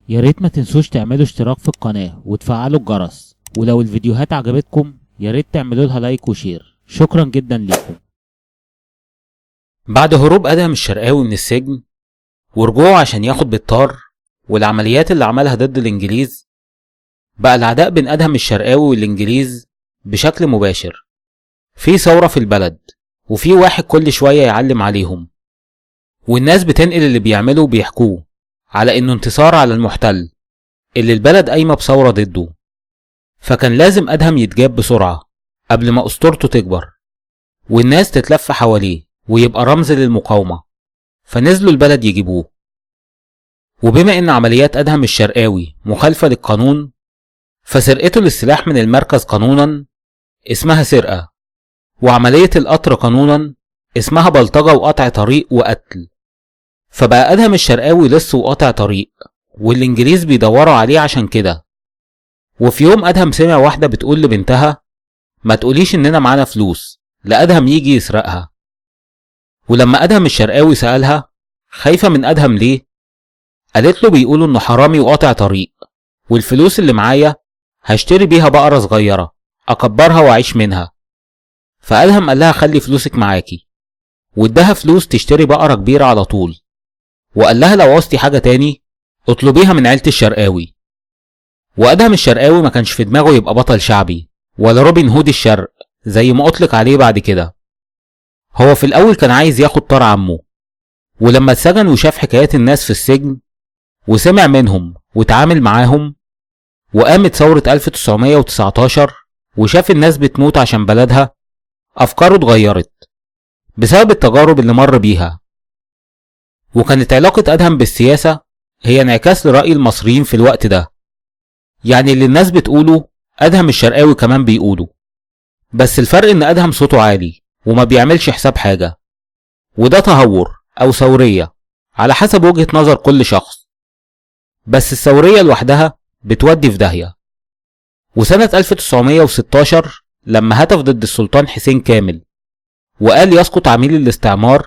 ياريت ما تنسوش تعملوا اشتراك في القناة وتفعلوا الجرس، ولو الفيديوهات عجبتكم ياريت تعملوا لها لايك وشير. شكرا جدا ليكم. بعد هروب ادهم الشرقاوي من السجن ورجوعه عشان ياخد بالطار والعمليات اللي عملها ضد الانجليز، بقى العداء بين ادهم الشرقاوي والانجليز بشكل مباشر. في ثورة في البلد وفي واحد كل شوية يعلم عليهم، والناس بتنقل اللي بيعمله وبيحكوه على انه انتصار على المحتل اللي البلد قايمة بثورة ضده. فكان لازم ادهم يتجاب بسرعة قبل ما اسطورته تكبر والناس تتلف حواليه ويبقى رمز للمقاومة، فنزلوا البلد يجيبوه. وبما ان عمليات ادهم الشرقاوي مخالفة للقانون، فسرقته للسلاح من المركز قانونا اسمها سرقة، وعملية القطر قانونا اسمها بلطجة وقطع طريق وقتل. فبقى ادهم الشرقاوي لص وقطع طريق، والانجليز بيدوروا عليه عشان كده. وفي يوم ادهم سمع واحدة بتقول لبنتها ما تقوليش اننا معانا فلوس لادهم يجي يسرقها. ولما ادهم الشرقاوي سألها خايفة من ادهم ليه، قالت له بيقولوا انه حرامي وقاطع طريق، والفلوس اللي معايا هشتري بيها بقرة صغيرة اكبرها واعيش منها. فادهم قال لها خلي فلوسك معاكي، واداها فلوس تشتري بقرة كبيرة على طول، وقال لها لو عوزتي حاجة تاني اطلبيها من عيلة الشرقاوي. وادهم الشرقاوي ما كانش في دماغه يبقى بطل شعبي ولا روبن هود الشرق زي ما اطلق عليه بعد كده. هو في الاول كان عايز ياخد طار عمه، ولما اتسجن وشاف حكايات الناس في السجن وسمع منهم وتعامل معاهم، وقامت ثورة 1919 وشاف الناس بتموت عشان بلدها، افكاره اتغيرت بسبب التجارب اللي مر بيها. وكانت علاقة ادهم بالسياسة هي انعكاس لرأي المصريين في الوقت ده، يعني اللي الناس بتقوله ادهم الشرقاوي كمان بيقوله، بس الفرق ان ادهم صوته عالي وما بيعملش حساب حاجة، وده تهور او ثورية على حسب وجهة نظر كل شخص، بس الثورية لوحدها بتودي في داهية. وسنة 1916 لما هتف ضد السلطان حسين كامل وقال يسقط عميل الاستعمار،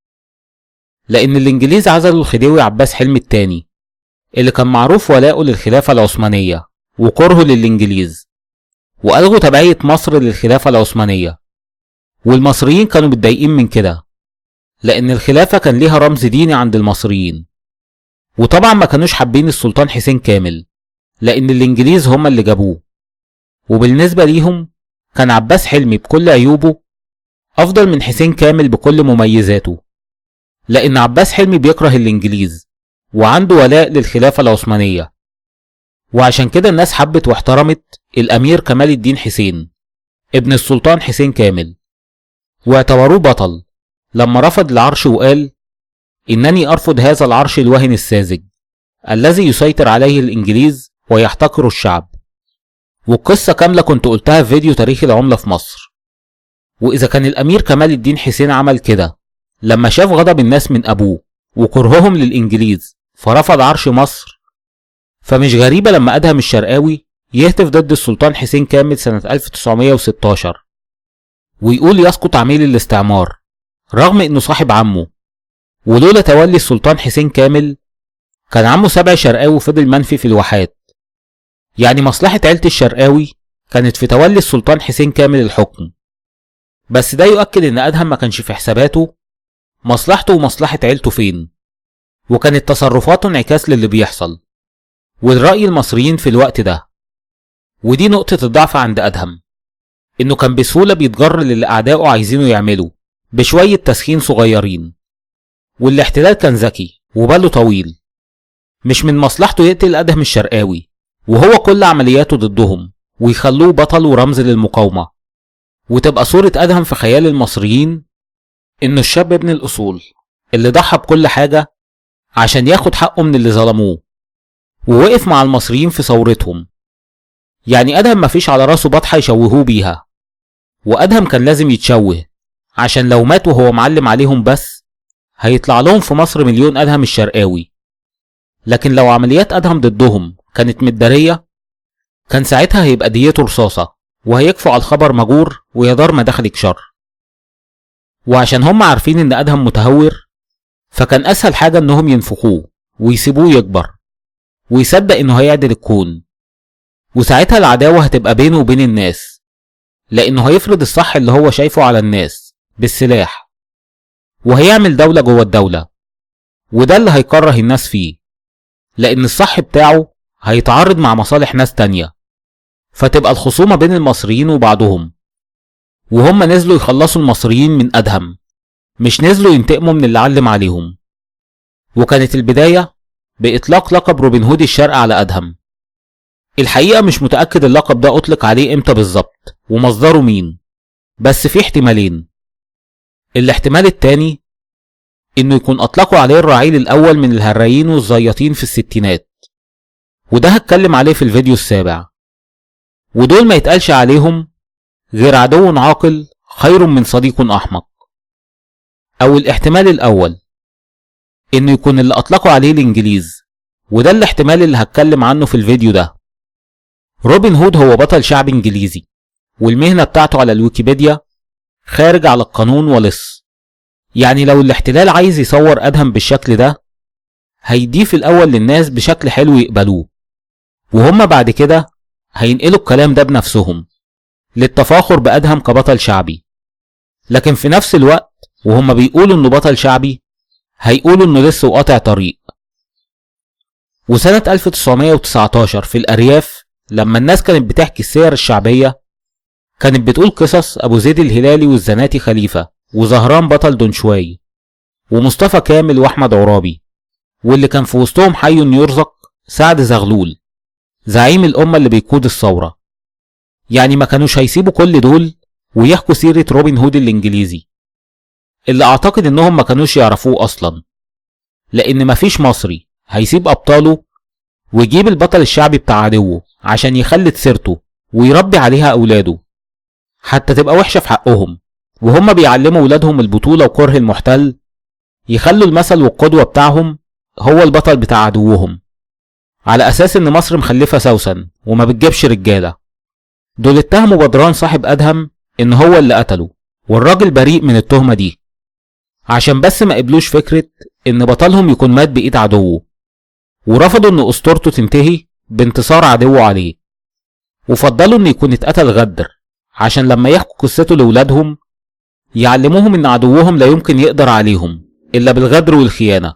لان الانجليز عزلوا الخديوي عباس حلمي الثاني اللي كان معروف ولاؤه للخلافة العثمانية وكرهه للانجليز، والغوا تبعية مصر للخلافة العثمانية. والمصريين كانوا متضايقين من كده لان الخلافة كان ليها رمز ديني عند المصريين، وطبعا ما كانوش حابين السلطان حسين كامل لان الانجليز هم اللي جابوه. وبالنسبة ليهم كان عباس حلمي بكل عيوبه افضل من حسين كامل بكل مميزاته، لان عباس حلمي بيكره الانجليز وعنده ولاء للخلافة العثمانية. وعشان كده الناس حبت واحترمت الامير كمال الدين حسين ابن السلطان حسين كامل، واعتبروه بطل لما رفض العرش وقال انني ارفض هذا العرش الوهن الساذج الذي يسيطر عليه الانجليز ويحتقر الشعب. والقصة كاملة كنت قلتها في فيديو تاريخ العملة في مصر. واذا كان الامير كمال الدين حسين عمل كده لما شاف غضب الناس من ابوه وكرههم للانجليز فرفض عرش مصر، فمش غريبة لما ادهم الشرقاوي يهتف ضد السلطان حسين كامل سنة 1916 ويقول يسقط عميل الاستعمار رغم انه صاحب عمه. ولولا تولي السلطان حسين كامل كان عمه سبع شرقاوي فضل منفي في الواحات. يعني مصلحة عيلة الشرقاوي كانت في تولي السلطان حسين كامل الحكم، بس ده يؤكد ان ادهم ما كانش في حساباته مصلحته ومصلحة عيلته فين، وكانت تصرفاته انعكاس للي بيحصل والرأي المصريين في الوقت ده. ودي نقطة الضعف عند ادهم، انه كان بسهولة بيتجر للي اعدائه عايزينه يعمله بشوية تسخين صغيرين. والاحتلال كان ذكي وباله طويل، مش من مصلحته يقتل ادهم الشرقاوي وهو كل عملياته ضدهم ويخلوه بطل ورمز للمقاومة، وتبقى صورة ادهم في خيال المصريين انه الشاب ابن الاصول اللي ضحى بكل حاجة عشان ياخد حقه من اللي ظلموه ووقف مع المصريين في ثورتهم. يعني ادهم مفيش على راسه بطحة يشوهوه بيها، وادهم كان لازم يتشوه عشان لو مات وهو معلم عليهم بس هيطلع لهم في مصر مليون ادهم الشرقاوي. لكن لو عمليات ادهم ضدهم كانت متدارية كان ساعتها هيبقى ديته رصاصة وهيكفوا على الخبر مجور ويا دار ما دخلك شر. وعشان هم عارفين ان ادهم متهور فكان اسهل حاجة انهم ينفخوه ويسيبوه يكبر، ويصدق انه هيعدل الكون، وساعتها العداوة هتبقى بينه وبين الناس، لانه هيفرض الصح اللي هو شايفه على الناس بالسلاح، وهيعمل دولة جوه الدولة، وده اللي هيكره الناس فيه، لان الصح بتاعه هيتعارض مع مصالح ناس تانية، فتبقى الخصومة بين المصريين وبعضهم، وهم نزلوا يخلصوا المصريين من أدهم، مش نزلوا ينتقموا من اللي علم عليهم. وكانت البداية بإطلاق لقب روبن هود الشرق على أدهم. الحقيقة مش متأكد اللقب ده أطلق عليه إمتى بالظبط ومصدره مين، بس في احتمالين. الاحتمال التاني إنه يكون أطلقوا عليه الرعيل الأول من الهرايين والزياطين في الستينات، وده هتكلم عليه في الفيديو السابع، ودول ما يتقالش عليهم غير عدو عاقل خير من صديق أحمق. أو الاحتمال الأول إنه يكون اللي أطلقوا عليه الإنجليز، وده الاحتمال اللي هتكلم عنه في الفيديو ده. روبن هود هو بطل شعب إنجليزي، والمهنة بتاعته على الويكيبيديا خارج على القانون ولص. يعني لو الاحتلال عايز يصور أدهم بالشكل ده، هيديه في الأول للناس بشكل حلو يقبلوه، وهم بعد كده هينقلوا الكلام ده بنفسهم للتفاخر بأدهم كبطل شعبي. لكن في نفس الوقت وهم بيقولوا إنه بطل شعبي، هيقولوا إنه لسه وقاطع طريق. وسنة 1919 في الأرياف، لما الناس كانت بتحكي السير الشعبية، كانت بتقول قصص أبو زيد الهلالي والزناتي خليفة وزهران بطل دونشواي ومصطفى كامل وأحمد عرابي، واللي كان في وسطهم حي يرزق سعد زغلول زعيم الأمة اللي بيقود الثورة. يعني ما كانوش هيسيبوا كل دول ويحكوا سيرة روبن هود الإنجليزي، اللي أعتقد إنهم ما كانوش يعرفوه أصلا، لأن مفيش مصري هيسيب أبطاله ويجيب البطل الشعبي بتاع عدوه عشان يخلد سيرته ويربي عليها أولاده، حتى تبقى وحشة في حقهم، وهم بيعلموا أولادهم البطولة وكره المحتل، يخلوا المثل والقدوة بتاعهم هو البطل بتاع عدوهم، على أساس إن مصر مخلفة سوسن وما بتجيبش رجالة. دول اتهموا بدران صاحب أدهم إن هو اللي قتله، والراجل بريء من التهمة دي، عشان بس ما قبلوش فكرة إن بطلهم يكون مات بإيد عدوه، ورفضوا إن أسطورته تنتهي بانتصار عدوه عليه، وفضلوا إن يكون اتقتل غدر، عشان لما يحكوا قصته لأولادهم يعلموهم إن عدوهم لا يمكن يقدر عليهم إلا بالغدر والخيانة.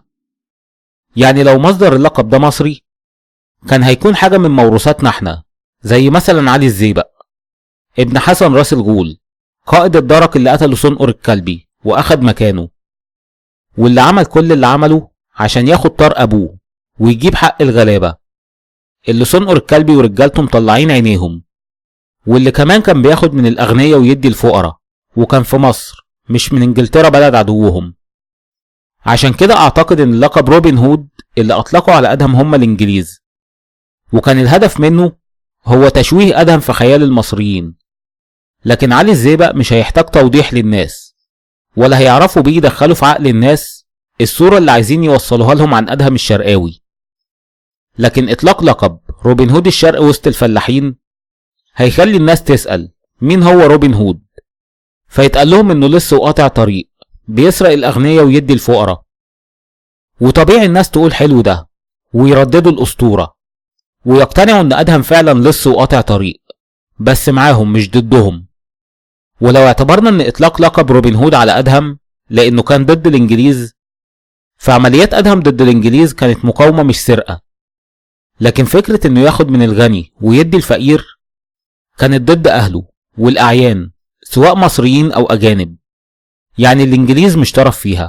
يعني لو مصدر اللقب ده مصري، كان هيكون حاجة من موروثاتنا احنا، زي مثلا علي الزيبق ابن حسن راس الغول، قائد الدرك اللي قتله صنقر الكلبي واخد مكانه، واللي عمل كل اللي عمله عشان ياخد طار ابوه ويجيب حق الغلابة اللي صنقر الكلبي ورجالته مطلعين عينيهم، واللي كمان كان بياخد من الاغنياء ويدي الفقراء، وكان في مصر مش من انجلترا بلد عدوهم. عشان كده اعتقد ان لقب روبن هود اللي اطلقوا على ادهم هم الانجليز، وكان الهدف منه هو تشويه ادهم في خيال المصريين. لكن علي الزيبق مش هيحتاج توضيح للناس، ولا هيعرفوا بيه يدخلوا في عقل الناس الصورة اللي عايزين يوصلوها لهم عن ادهم الشرقاوي. لكن اطلاق لقب روبن هود الشرق وسط الفلاحين هيخلي الناس تسأل مين هو روبن هود، فيتقال لهم انه لسه وقاطع طريق بيسرق الاغنياء ويدي الفقراء. وطبيعي الناس تقول حلو ده ويرددوا الاسطورة، ويقتنعوا ان ادهم فعلا لسه وقاطع طريق، بس معاهم مش ضدهم. ولو اعتبرنا ان اطلاق لقب روبن هود على ادهم لانه كان ضد الانجليز، فعمليات ادهم ضد الانجليز كانت مقاومة مش سرقة. لكن فكرة انه ياخد من الغني ويدي الفقير كانت ضد اهله والاعيان سواء مصريين او اجانب، يعني الانجليز مش طرف فيها.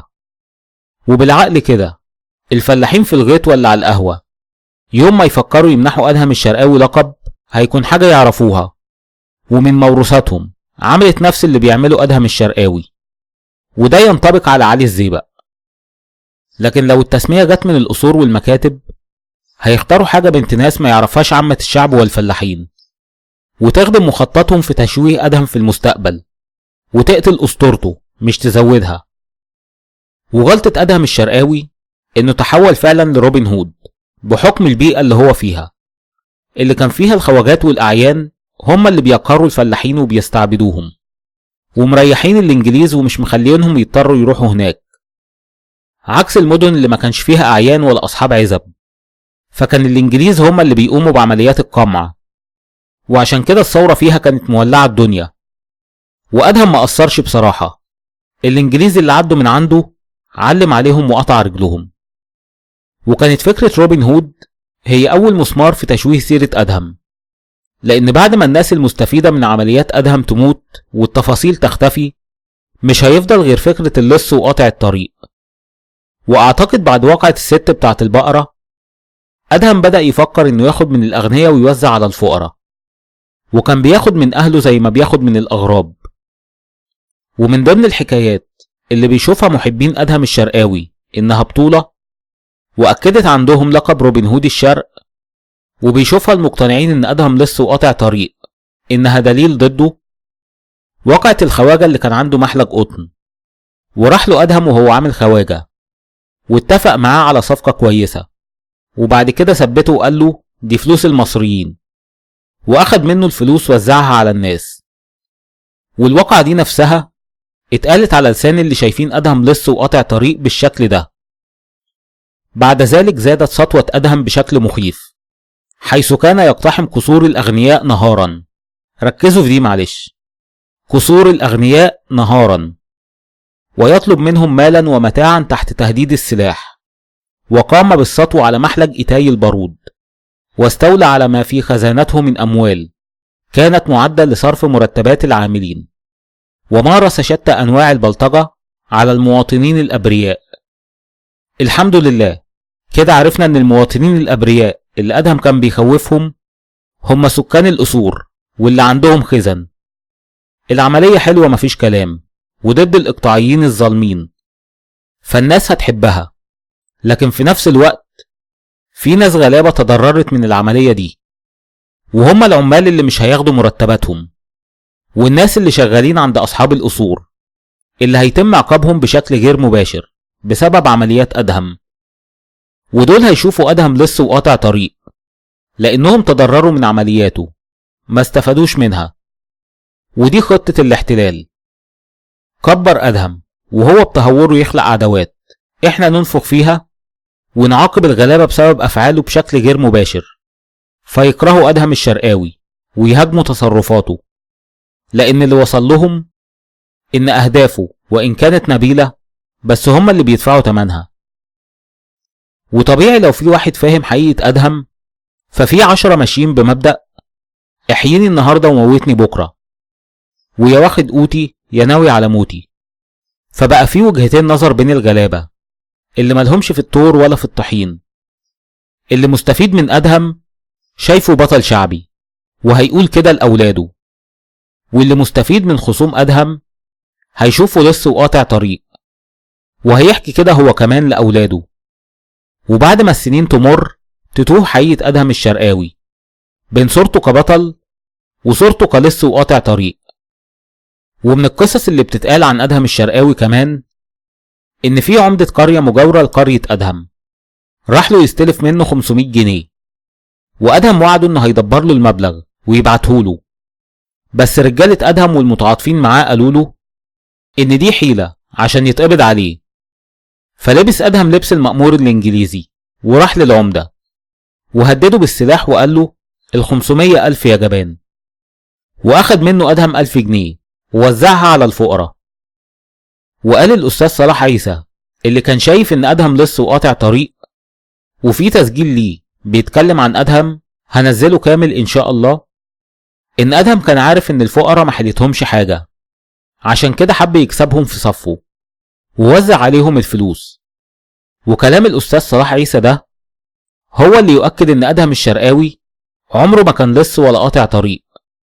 وبالعقل كده الفلاحين في الغيط ولا على القهوة يوم ما يفكروا يمنحوا ادهم الشرقاوي لقب، هيكون حاجة يعرفوها ومن موروثاتهم عملت نفس اللي بيعمله ادهم الشرقاوي، وده ينطبق على علي الزيبق. لكن لو التسمية جت من القصور والمكاتب، هيختاروا حاجة بنت ناس ما يعرفهاش عامة الشعب والفلاحين، وتخدم مخططهم في تشويه ادهم في المستقبل، وتقتل اسطورته مش تزودها. وغلطة ادهم الشرقاوي انه تحول فعلا لروبن هود بحكم البيئة اللي هو فيها، اللي كان فيها الخواجات والاعيان هم اللي بيقهروا الفلاحين وبيستعبدوهم، ومريحين الانجليز ومش مخلينهم يضطروا يروحوا هناك، عكس المدن اللي ما كانش فيها اعيان ولا اصحاب عزب، فكان الإنجليز هم اللي بيقوموا بعمليات القمع، وعشان كده الثورة فيها كانت مولعة الدنيا. وأدهم ما قصرش بصراحة، الإنجليز اللي عدوا من عنده علم عليهم وقطع رجلهم. وكانت فكرة روبن هود هي أول مسمار في تشويه سيرة أدهم، لأن بعد ما الناس المستفيدة من عمليات أدهم تموت والتفاصيل تختفي، مش هيفضل غير فكرة اللص وقاطع الطريق. وأعتقد بعد واقعة الست بتاعت البقرة، أدهم بدأ يفكر إنه ياخد من الأغنياء ويوزع على الفقراء، وكان بياخد من أهله زي ما بياخد من الأغراب. ومن ضمن الحكايات اللي بيشوفها محبين أدهم الشرقاوي إنها بطولة، وأكدت عندهم لقب روبن هود الشرق، وبيشوفها المقتنعين إن أدهم لص وقاطع طريق إنها دليل ضده، وقعت الخواجة اللي كان عنده محلق قطن، وراح له أدهم وهو عامل خواجة، واتفق معاه على صفقة كويسة، وبعد كده ثبته وقال له دي فلوس المصريين، وأخد منه الفلوس وزعها على الناس. والواقعة دي نفسها اتقالت على لسان اللي شايفين أدهم لص وقاطع طريق بالشكل ده. بعد ذلك زادت سطوة أدهم بشكل مخيف، حيث كان يقتحم قصور الأغنياء نهارا. ركزوا في دي معلش، قصور الأغنياء نهارا، ويطلب منهم مالا ومتاعا تحت تهديد السلاح. وقام بالسطو على محلج إيتاي البارود، واستولى على ما في خزانته من أموال كانت معدة لصرف مرتبات العاملين، ومارس شتى أنواع البلطجة على المواطنين الأبرياء. الحمد لله كده عرفنا أن المواطنين الأبرياء اللي أدهم كان بيخوفهم هم سكان القصور واللي عندهم خزن. العملية حلوة مفيش كلام، وضد الإقطاعيين الظالمين، فالناس هتحبها. لكن في نفس الوقت في ناس غلابة تضررت من العملية دي، وهم العمال اللي مش هياخدوا مرتباتهم، والناس اللي شغالين عند أصحاب القصور اللي هيتم عقابهم بشكل غير مباشر بسبب عمليات أدهم. ودول هيشوفوا أدهم لص وقاطع طريق لأنهم تضرروا من عملياته، ما استفادوش منها. ودي خطة الاحتلال، كبر أدهم وهو بتهوره يخلق عداوات احنا ننفخ فيها، ونعاقب الغلابة بسبب أفعاله بشكل غير مباشر، فيكرهوا أدهم الشرقاوي ويهاجموا تصرفاته، لأن اللي وصل لهم إن أهدافه وإن كانت نبيلة بس هم اللي بيدفعوا تمنها. وطبيعي لو في واحد فاهم حقيقة أدهم، ففي 10 ماشيين بمبدأ احييني النهاردة وموتني بكرة، ويا واخد قوتي يا ناوي على موتي. فبقى في وجهتين نظر بين الغلابة اللي ملهمش في الطور ولا في الطحين. اللي مستفيد من أدهم شايفه بطل شعبي وهيقول كده لأولاده، واللي مستفيد من خصوم أدهم هيشوفه لص وقاطع طريق وهيحكي كده هو كمان لأولاده. وبعد ما السنين تمر تتوه حقيقة أدهم الشرقاوي بين صورته كبطل وصورته كلص وقاطع طريق. ومن القصص اللي بتتقال عن أدهم الشرقاوي كمان إن في عمدة قرية مجاورة لقرية أدهم راح له يستلف منه 500 جنيه، وأدهم وعده إنه هيدبر له المبلغ ويبعته له، بس رجالة أدهم والمتعاطفين معاه قالوا له إن دي حيلة عشان يتقبض عليه. فلبس أدهم لبس المأمور الإنجليزي وراح للعمدة وهدده بالسلاح وقال له 500 ألف يا جبان، وأخد منه أدهم 1000 جنيه ووزعها على الفقراء. وقال الأستاذ صلاح عيسى اللي كان شايف إن أدهم لص وقاطع طريق، وفي تسجيل ليه بيتكلم عن أدهم هنزله كامل إن شاء الله، إن أدهم كان عارف إن الفقراء ما حلتهمش حاجة، عشان كده حب يكسبهم في صفه ووزع عليهم الفلوس. وكلام الأستاذ صلاح عيسى ده هو اللي يؤكد إن أدهم الشرقاوي عمره ما كان لص ولا قاطع طريق.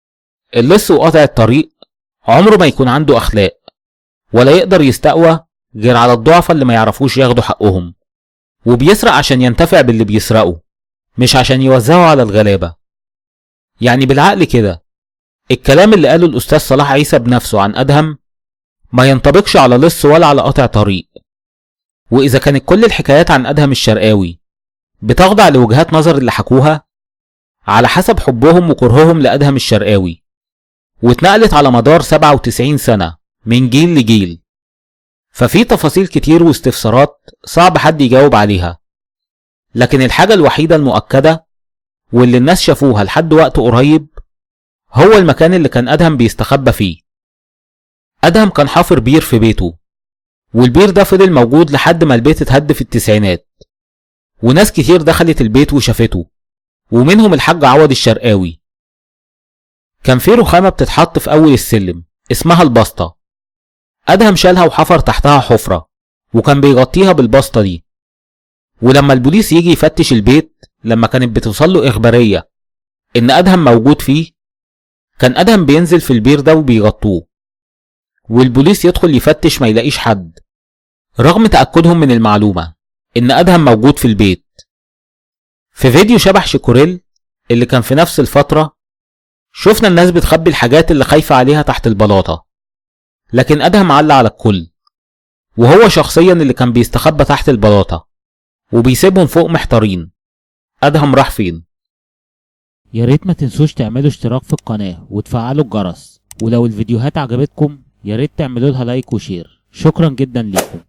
اللص وقاطع الطريق عمره ما يكون عنده أخلاق ولا يقدر يستقوى غير على الضعفاء اللي ما يعرفوش ياخدوا حقهم، وبيسرق عشان ينتفع باللي بيسرقه مش عشان يوزعه على الغلابة. يعني بالعقل كده الكلام اللي قاله الأستاذ صلاح عيسى بنفسه عن أدهم ما ينطبقش على لص ولا على قاطع طريق. وإذا كانت كل الحكايات عن أدهم الشرقاوي بتخضع لوجهات نظر اللي حكوها على حسب حبهم وكرههم لأدهم الشرقاوي، واتنقلت على مدار 97 سنة من جيل لجيل، ففي تفاصيل كتير واستفسارات صعب حد يجاوب عليها. لكن الحاجة الوحيدة المؤكدة واللي الناس شافوها لحد وقت قريب هو المكان اللي كان أدهم بيستخبى فيه. أدهم كان حافر بير في بيته، والبير ده فضل موجود لحد ما البيت اتهد في التسعينات، وناس كتير دخلت البيت وشافته، ومنهم الحاج عوض الشرقاوي. كان في رخامة بتتحط في أول السلم اسمها البسطة. أدهم شالها وحفر تحتها حفرة، وكان بيغطيها بالبسطة دي. ولما البوليس يجي يفتش البيت لما كانت بتوصل له إخبارية إن أدهم موجود فيه، كان أدهم بينزل في البير ده وبيغطوه، والبوليس يدخل يفتش ما يلاقيش حد، رغم تأكدهم من المعلومة إن أدهم موجود في البيت. في فيديو شبح شيكوريل اللي كان في نفس الفترة شفنا الناس بتخبي الحاجات اللي خايفة عليها تحت البلاطة، لكن أدهم علق على الكل، وهو شخصيا اللي كان بيستخبى تحت البلاطة وبيسيبهم فوق محتارين. أدهم راح فين؟ يا ريت ما تنسوش تعملوا اشتراك في القناة وتفعلوا الجرس، ولو الفيديوهات عجبتكم يا ريت تعملوا لها لايك وشير. شكرا جدا ليكم.